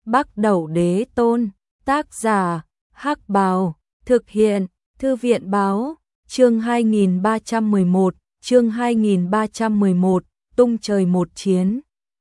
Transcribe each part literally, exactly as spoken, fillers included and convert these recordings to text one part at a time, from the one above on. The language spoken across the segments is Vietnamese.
Bắc Đẩu Đế Tôn, tác giả, Hắc Bào, thực hiện, Thư viện Báo, chương hai nghìn ba trăm mười một, chương hai nghìn ba trăm mười một, tung trời một chiến.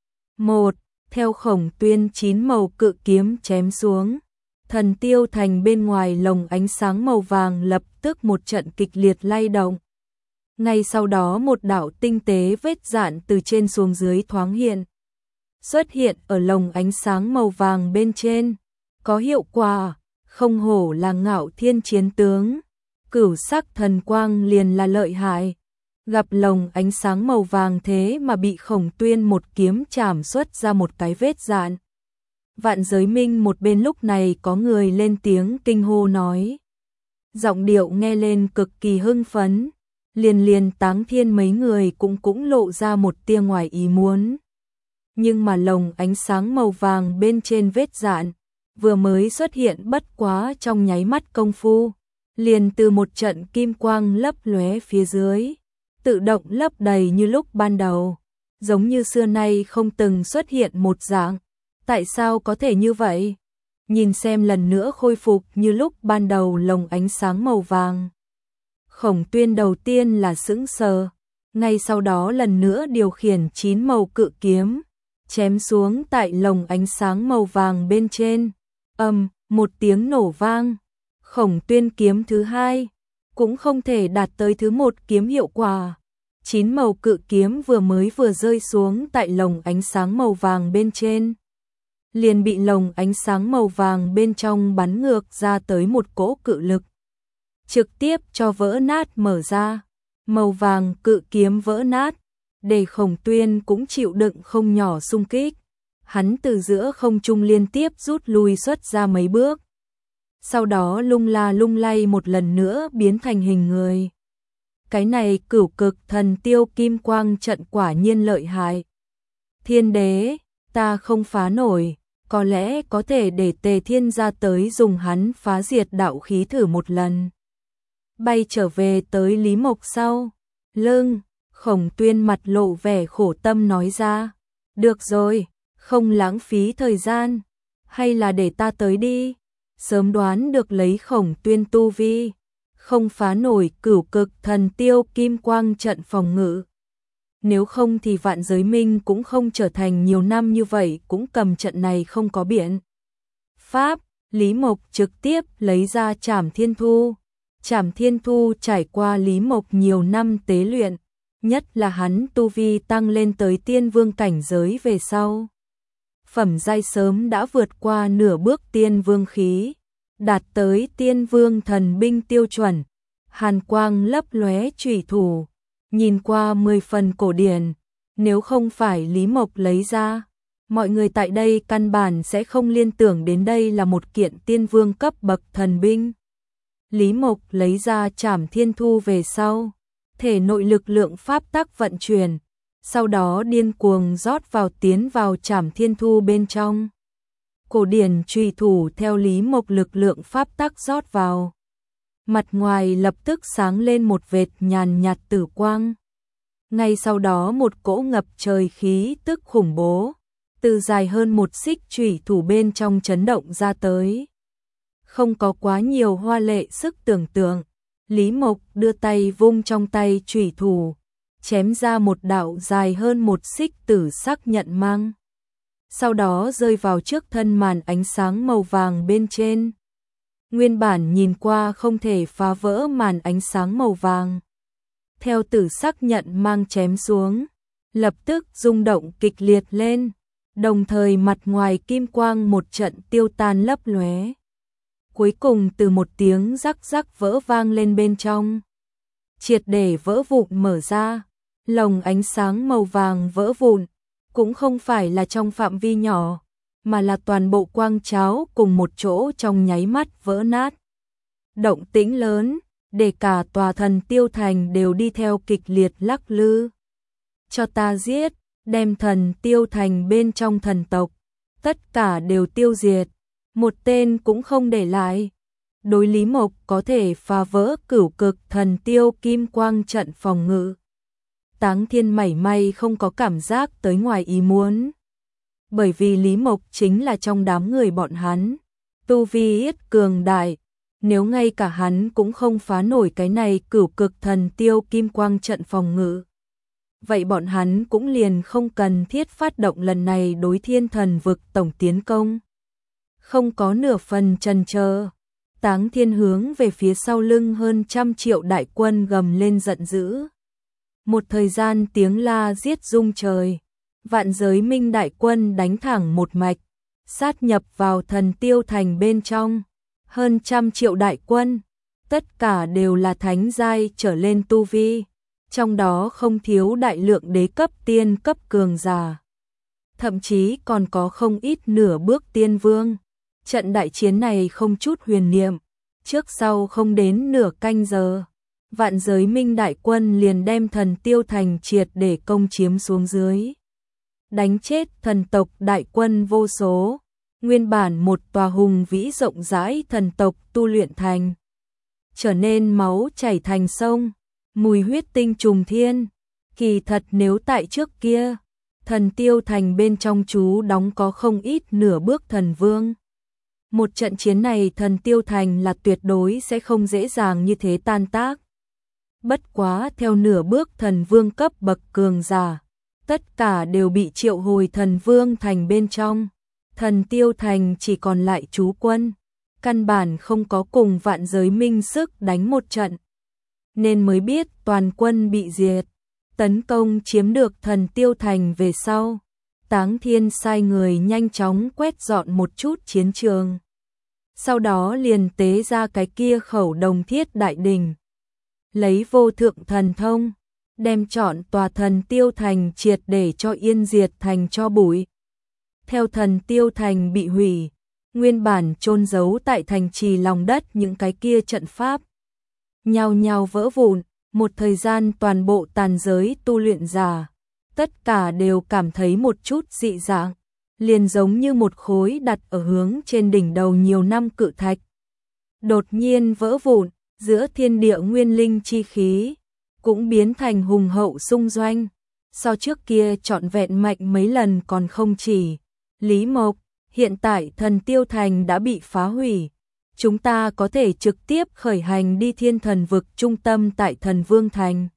một. Theo Khổng Tuyên chín màu cự kiếm chém xuống, Thần Tiêu Thành bên ngoài lồng ánh sáng màu vàng lập tức một trận kịch liệt lay động. Ngay sau đó một đạo tinh tế vết dạn từ trên xuống dưới thoáng hiện, xuất hiện ở lồng ánh sáng màu vàng bên trên, có hiệu quả, không hổ là Ngạo Thiên chiến tướng, cửu sắc thần quang liền là lợi hại. Gặp lồng ánh sáng màu vàng thế mà bị Khổng Tuyên một kiếm chảm xuất ra một cái vết dạn. Vạn Giới Minh một bên lúc này có người lên tiếng kinh hô nói. Giọng điệu nghe lên cực kỳ hưng phấn, liền liền Táng Thiên mấy người cũng cũng lộ ra một tia ngoài ý muốn. Nhưng mà lồng ánh sáng màu vàng bên trên vết dạn, vừa mới xuất hiện bất quá trong nháy mắt công phu, liền từ một trận kim quang lấp lóe phía dưới, tự động lấp đầy như lúc ban đầu, giống như xưa nay không từng xuất hiện một dạng. Tại sao có thể như vậy? Nhìn xem lần nữa khôi phục như lúc ban đầu lồng ánh sáng màu vàng. Khổng Tuyên đầu tiên là sững sờ, ngay sau đó lần nữa điều khiển chín màu cự kiếm, chém xuống tại lồng ánh sáng màu vàng bên trên. Ầm, một tiếng nổ vang. Khổng Tuyên kiếm thứ hai cũng không thể đạt tới thứ một kiếm hiệu quả. Chín màu cự kiếm vừa mới vừa rơi xuống tại lồng ánh sáng màu vàng bên trên, liền bị lồng ánh sáng màu vàng bên trong bắn ngược ra tới một cỗ cự lực, trực tiếp cho vỡ nát mở ra. Màu vàng cự kiếm vỡ nát, để Khổng Tuyên cũng chịu đựng không nhỏ xung kích. Hắn từ giữa không trung liên tiếp rút lui xuất ra mấy bước, sau đó lung la lung lay một lần nữa biến thành hình người. Cái này cửu cực thần tiêu kim quang trận quả nhiên lợi hại. Thiên đế, ta không phá nổi, có lẽ có thể để Tề Thiên ra tới dùng hắn phá diệt đạo khí thử một lần. Bay trở về tới Lý Mộc sau lưng, Khổng Tuyên mặt lộ vẻ khổ tâm nói ra. Được rồi, không lãng phí thời gian, hay là để ta tới đi. Sớm đoán được lấy Khổng Tuyên tu vi, không phá nổi cửu cực thần tiêu kim quang trận phòng ngự. Nếu không thì Vạn Giới Minh cũng không trở thành nhiều năm như vậy cũng cầm trận này không có biện pháp. Lý Mộc trực tiếp lấy ra Trảm Thiên Thu. Trảm Thiên Thu trải qua Lý Mộc nhiều năm tế luyện, nhất là hắn tu vi tăng lên tới tiên vương cảnh giới về sau, phẩm giai sớm đã vượt qua nửa bước tiên vương khí, đạt tới tiên vương thần binh tiêu chuẩn. Hàn quang lấp lóe chủy thủ, nhìn qua mười phần cổ điển, nếu không phải Lý Mộc lấy ra, mọi người tại đây căn bản sẽ không liên tưởng đến đây là một kiện tiên vương cấp bậc thần binh. Lý Mộc lấy ra Trảm Thiên Thu về sau, thể nội lực lượng pháp tắc vận chuyển, sau đó điên cuồng rót vào tiến vào Trảm Thiên Thu bên trong. Cổ điển chủy thủ theo Lý Mộc lực lượng pháp tắc rót vào, mặt ngoài lập tức sáng lên một vệt nhàn nhạt tử quang. Ngay sau đó một cỗ ngập trời khí tức khủng bố, từ dài hơn một xích chủy thủ bên trong chấn động ra tới. Không có quá nhiều hoa lệ sức tưởng tượng, Lý Mộc đưa tay vung trong tay chủy thủ, chém ra một đạo dài hơn một xích tử sắc nhận mang. Sau đó rơi vào trước thân màn ánh sáng màu vàng bên trên. Nguyên bản nhìn qua không thể phá vỡ màn ánh sáng màu vàng, theo tử sắc nhận mang chém xuống, lập tức rung động kịch liệt lên, đồng thời mặt ngoài kim quang một trận tiêu tan lấp lóe. Cuối cùng từ một tiếng rắc rắc vỡ vang lên bên trong, triệt để vỡ vụn mở ra. Lồng ánh sáng màu vàng vỡ vụn, cũng không phải là trong phạm vi nhỏ, mà là toàn bộ quang cháo cùng một chỗ trong nháy mắt vỡ nát. Động tĩnh lớn, để cả tòa Thần Tiêu Thành đều đi theo kịch liệt lắc lư. Cho ta giết, đem Thần Tiêu Thành bên trong thần tộc, tất cả đều tiêu diệt, một tên cũng không để lại. Đối Lý Mộc có thể phá vỡ cửu cực thần tiêu kim quang trận phòng ngự, Táng Thiên mảy may không có cảm giác tới ngoài ý muốn. bởi vì Lý Mộc chính là trong đám người bọn hắn, tu vi ít cường đại, nếu ngay cả hắn cũng không phá nổi cái này cửu cực thần tiêu kim quang trận phòng ngự. Vậy bọn hắn cũng liền không cần thiết phát động lần này đối thiên thần vực tổng tiến công. Không có nửa phần chần chờ, Táng Thiên hướng về phía sau lưng hơn trăm triệu đại quân gầm lên giận dữ. Một thời gian tiếng la giết rung trời, vạn giới minh đại quân đánh thẳng một mạch, sát nhập vào thần tiêu thành bên trong. Hơn trăm triệu đại quân, tất cả đều là thánh giai trở lên tu vi, trong đó không thiếu đại lượng đế cấp tiên cấp cường giả. Thậm chí còn có không ít nửa bước tiên vương. Trận đại chiến này không chút huyền niệm, trước sau không đến nửa canh giờ, vạn giới minh đại quân liền đem thần tiêu thành triệt để công chiếm xuống dưới. Đánh chết thần tộc đại quân vô số, nguyên bản một tòa hùng vĩ rộng rãi thần tộc tu luyện thành, trở nên máu chảy thành sông, mùi huyết tinh trùng thiên. Kỳ thật nếu tại trước kia, thần tiêu thành bên trong chú đóng có không ít nửa bước thần vương. Một trận chiến này thần tiêu thành là tuyệt đối sẽ không dễ dàng như thế tan tác. Bất quá theo nửa bước thần vương cấp bậc cường giả, tất cả đều bị triệu hồi thần vương thành bên trong. Thần tiêu thành chỉ còn lại chú quân, căn bản không có cùng vạn giới minh sức đánh một trận. Nên mới biết toàn quân bị diệt, tấn công chiếm được thần tiêu thành về sau. Táng Thiên sai người nhanh chóng quét dọn một chút chiến trường. Sau đó liền tế ra cái kia khẩu đồng thiết đại đình. Lấy vô thượng thần thông, đem trọn tòa thần tiêu thành triệt để cho yên diệt thành cho bụi. Theo thần tiêu thành bị hủy, nguyên bản chôn giấu tại thành trì lòng đất những cái kia trận pháp nhao nhao vỡ vụn, một thời gian toàn bộ tàn giới tu luyện giả, tất cả đều cảm thấy một chút dị dạng, liền giống như một khối đặt ở hướng trên đỉnh đầu nhiều năm cự thạch. Đột nhiên vỡ vụn, giữa thiên địa nguyên linh chi khí, cũng biến thành hùng hậu xung doanh, so trước kia trọn vẹn mạnh mấy lần còn không chỉ. Lý Mộc, hiện tại thần tiêu thành đã bị phá hủy, chúng ta có thể trực tiếp khởi hành đi thiên thần vực trung tâm tại thần vương thành.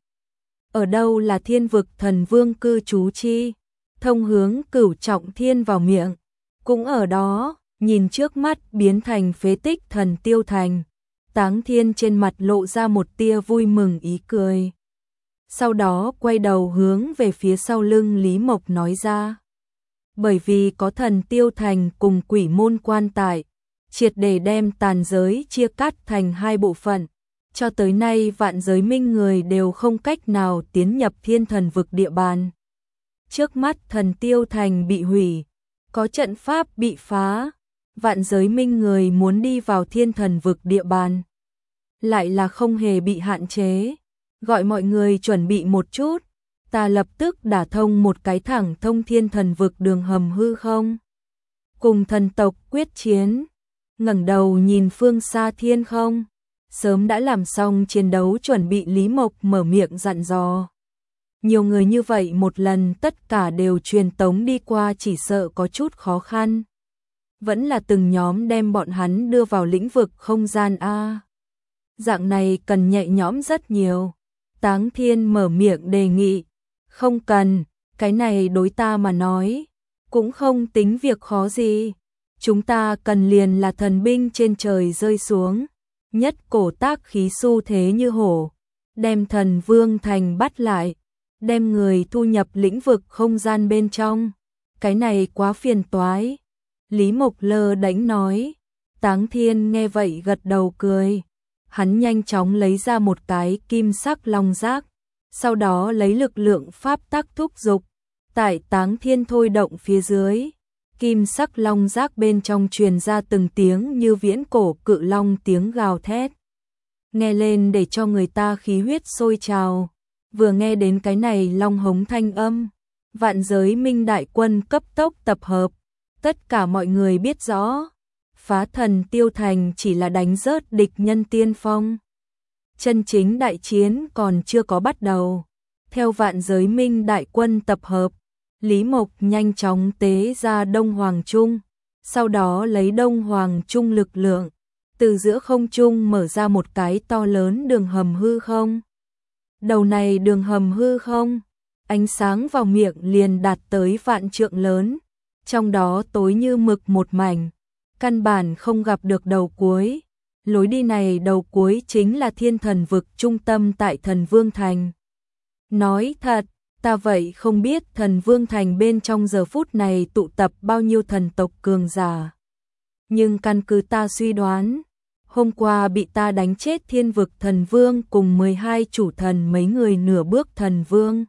Ở đâu là thiên vực thần vương cư trú chi? Thông hướng Cửu Trọng Thiên vào miệng, cũng ở đó. Nhìn trước mắt biến thành phế tích thần tiêu thành, Táng Thiên trên mặt lộ ra một tia vui mừng ý cười. Sau đó quay đầu hướng về phía sau lưng Lý Mộc nói ra. Bởi vì có thần tiêu thành cùng quỷ môn quan tại, triệt để đem tàn giới chia cắt thành hai bộ phận. Cho tới nay vạn giới minh người đều không cách nào tiến nhập thiên thần vực địa bàn. Trước mắt thần tiêu thành bị hủy, có trận pháp bị phá, vạn giới minh người muốn đi vào thiên thần vực địa bàn, lại là không hề bị hạn chế. Gọi mọi người chuẩn bị một chút, ta lập tức đả thông một cái thẳng thông thiên thần vực đường hầm hư không. Cùng thần tộc quyết chiến, ngẩng đầu nhìn phương xa thiên không, sớm đã làm xong chiến đấu chuẩn bị. Lý Mộc mở miệng dặn dò. Nhiều người như vậy một lần tất cả đều truyền tống đi qua chỉ sợ có chút khó khăn. Vẫn là từng nhóm đem bọn hắn đưa vào lĩnh vực không gian A. Dạng này cần nhẹ nhõm rất nhiều. Táng Thiên mở miệng đề nghị. Không cần, cái này đối ta mà nói, cũng không tính việc khó gì. Chúng ta cần liền là thần binh trên trời rơi xuống, nhất cổ tác khí xu thế như hổ, đem thần vương thành bắt lại, đem người thu nhập lĩnh vực không gian bên trong. Cái này quá phiền toái. Lý Mộc lơ đánh nói. Táng Thiên nghe vậy gật đầu cười. Hắn nhanh chóng lấy ra một cái kim sắc long giác, sau đó lấy lực lượng pháp tắc thúc dục, tại Táng Thiên thôi động phía dưới, kim sắc long giác bên trong truyền ra từng tiếng như viễn cổ cự long tiếng gào thét, nghe lên để cho người ta khí huyết sôi trào. Vừa nghe đến cái này long hống thanh âm, vạn giới minh đại quân cấp tốc tập hợp. Tất cả mọi người biết rõ, phá thần tiêu thành chỉ là đánh rớt địch nhân tiên phong. Chân chính đại chiến còn chưa có bắt đầu. Theo vạn giới minh đại quân tập hợp, Lý Mộc nhanh chóng tế ra Đông Hoàng Trung, sau đó lấy Đông Hoàng Trung lực lượng, từ giữa không trung mở ra một cái to lớn đường hầm hư không. Đầu này đường hầm hư không, ánh sáng vào miệng liền đạt tới vạn trượng lớn, trong đó tối như mực một mảnh, căn bản không gặp được đầu cuối. Lối đi này đầu cuối chính là Thiên Thần Vực trung tâm tại Thần Vương Thành. Nói thật, ta vậy không biết Thần Vương Thành bên trong giờ phút này tụ tập bao nhiêu thần tộc cường giả. Nhưng căn cứ ta suy đoán, hôm qua bị ta đánh chết Thiên Vực Thần Vương cùng mười hai chủ thần mấy người nửa bước Thần Vương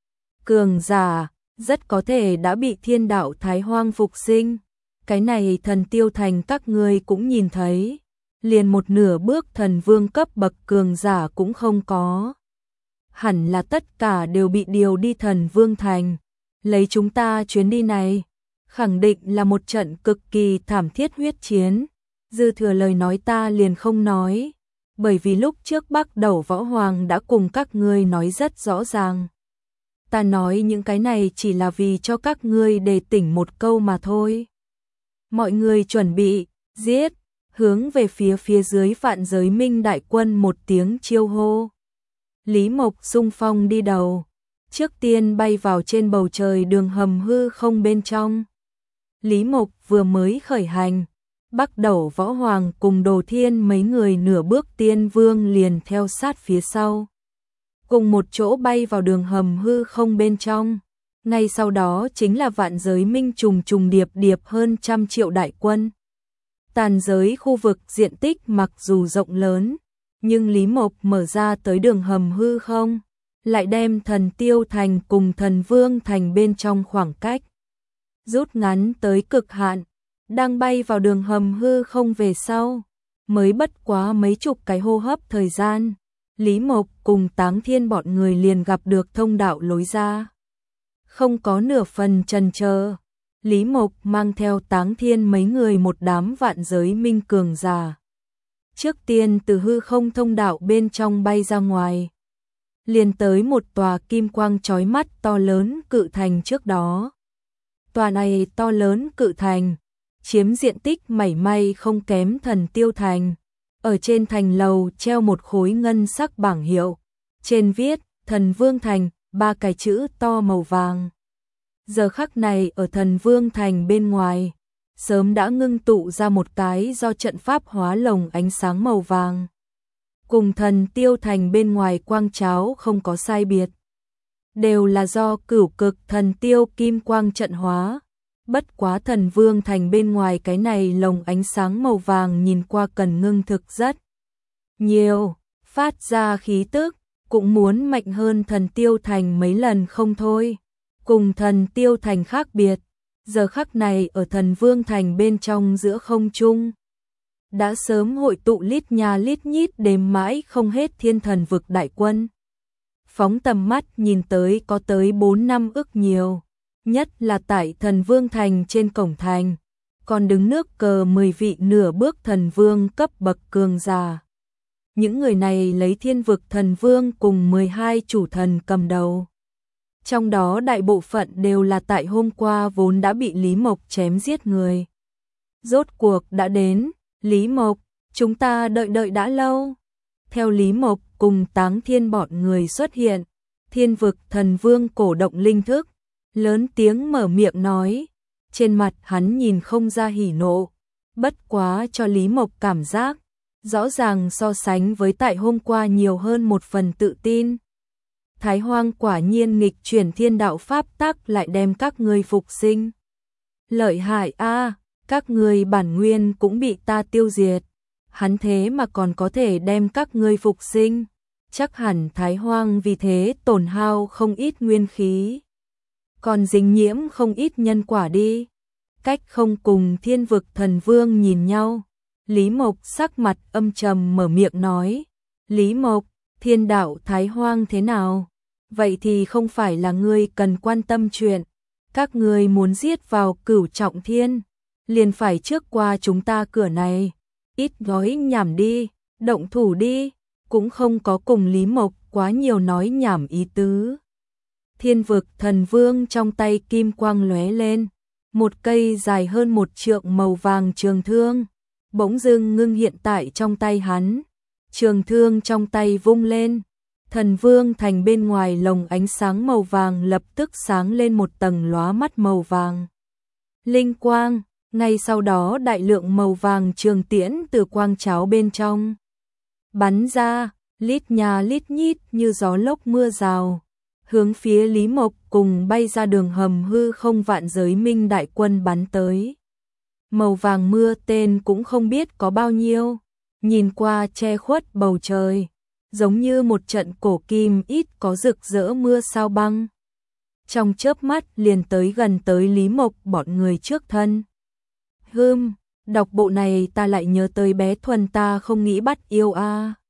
cường giả, rất có thể đã bị Thiên Đạo Thái Hoang phục sinh. Cái này Thần Tiêu Thành các ngươi cũng nhìn thấy, liền một nửa bước Thần Vương cấp bậc cường giả cũng không có. Hẳn là tất cả đều bị điều đi Thần Vương Thành. Lấy chúng ta chuyến đi này, khẳng định là một trận cực kỳ thảm thiết huyết chiến. Dư thừa lời nói ta liền không nói, bởi vì lúc trước Bắc Đẩu Võ Hoàng đã cùng các ngươi nói rất rõ ràng. Ta nói những cái này chỉ là vì cho các ngươi đề tỉnh một câu mà thôi. Mọi người chuẩn bị, giết, hướng về phía phía dưới Vạn Giới Minh đại quân một tiếng chiêu hô. Lý Mộc xung phong đi đầu, trước tiên bay vào trên bầu trời đường hầm hư không bên trong. Lý Mộc vừa mới khởi hành, Bắc Đẩu Võ Hoàng cùng Đồ Thiên mấy người nửa bước tiên vương liền theo sát phía sau, cùng một chỗ bay vào đường hầm hư không bên trong. Ngay sau đó chính là Vạn Giới Minh trùng trùng điệp điệp hơn trăm triệu đại quân. Tàn giới khu vực diện tích mặc dù rộng lớn, nhưng Lý Mộc mở ra tới đường hầm hư không, lại đem Thần Tiêu Thành cùng Thần Vương Thành bên trong khoảng cách rút ngắn tới cực hạn. Đang bay vào đường hầm hư không về sau, mới bất quá mấy chục cái hô hấp thời gian, Lý Mộc cùng Táng Thiên bọn người liền gặp được thông đạo lối ra. Không có nửa phần chần chờ, Lý Mộc mang theo Táng Thiên mấy người một đám Vạn Giới Minh cường giả. Trước tiên từ hư không thông đạo bên trong bay ra ngoài, liền tới một tòa kim quang chói mắt to lớn cự thành trước đó. Tòa này to lớn cự thành, chiếm diện tích mảy may không kém Thần Tiêu Thành. Ở trên thành lầu treo một khối ngân sắc bảng hiệu, trên viết Thần Vương Thành, ba cái chữ to màu vàng. Giờ khắc này ở Thần Vương Thành bên ngoài, sớm đã ngưng tụ ra một cái do trận pháp hóa lồng ánh sáng màu vàng. Cùng Thần Tiêu Thành bên ngoài quang cháo không có sai biệt. Đều là do cửu cực thần tiêu kim quang trận hóa. Bất quá Thần Vương Thành bên ngoài cái này lồng ánh sáng màu vàng nhìn qua cần ngưng thực rất nhiều, phát ra khí tức, cũng muốn mạnh hơn Thần Tiêu Thành mấy lần không thôi. Cùng Thần Tiêu Thành khác biệt, giờ khắc này ở Thần Vương Thành bên trong giữa không trung, đã sớm hội tụ lít nha lít nhít đếm mãi không hết Thiên Thần Vực đại quân. Phóng tầm mắt nhìn tới có tới bốn năm ức nhiều. Nhất là tại Thần Vương Thành trên cổng thành, còn đứng nước cờ mười vị nửa bước thần vương cấp bậc cường giả. Những người này lấy Thiên Vực Thần Vương cùng mười hai chủ thần cầm đầu. Trong đó đại bộ phận đều là tại hôm qua vốn đã bị Lý Mộc chém giết người. Rốt cuộc đã đến, Lý Mộc, chúng ta đợi đợi đã lâu. Theo Lý Mộc cùng Táng Thiên bọn người xuất hiện, Thiên Vực Thần Vương cổ động linh thức, lớn tiếng mở miệng nói, trên mặt hắn nhìn không ra hỉ nộ, bất quá cho Lý Mộc cảm giác, rõ ràng so sánh với tại hôm qua nhiều hơn một phần tự tin. Thái Hoang quả nhiên nghịch chuyển thiên đạo pháp tắc lại đem các ngươi phục sinh. Lợi hại a, các ngươi bản nguyên cũng bị ta tiêu diệt, hắn thế mà còn có thể đem các ngươi phục sinh, chắc hẳn Thái Hoang vì thế tổn hao không ít nguyên khí. Còn dính nhiễm không ít nhân quả đi. Cách không cùng Thiên Vực Thần Vương nhìn nhau, Lý Mộc sắc mặt âm trầm mở miệng nói, Lý Mộc, thiên đạo Thái Hoang thế nào? Vậy thì không phải là ngươi cần quan tâm chuyện. Các ngươi muốn giết vào Cửu Trọng Thiên, liền phải trước qua chúng ta cửa này. Ít nói nhảm đi, động thủ đi. Cũng không có cùng Lý Mộc quá nhiều nói nhảm ý tứ. Thiên vực thần vương trong tay kim quang lóe lên, một cây dài hơn một trượng màu vàng trường thương, bỗng dưng ngưng hiện tại trong tay hắn. Trường thương trong tay vung lên, thần vương thành bên ngoài lồng ánh sáng màu vàng lập tức sáng lên một tầng lóa mắt màu vàng. Linh quang, ngay sau đó đại lượng màu vàng trường tiễn từ quang cháo bên trong bắn ra, lít nhà lít nhít như gió lốc mưa rào, hướng phía Lý Mộc cùng bay ra đường hầm hư không vạn giới minh đại quân bắn tới. Màu vàng mưa tên cũng không biết có bao nhiêu, nhìn qua che khuất bầu trời, giống như một trận cổ kim ít có rực rỡ mưa sao băng. Trong chớp mắt liền tới gần tới Lý Mộc bọn người trước thân. Hừm, đọc bộ này ta lại nhớ tới bé Thuần ta không nghĩ bắt yêu a. À.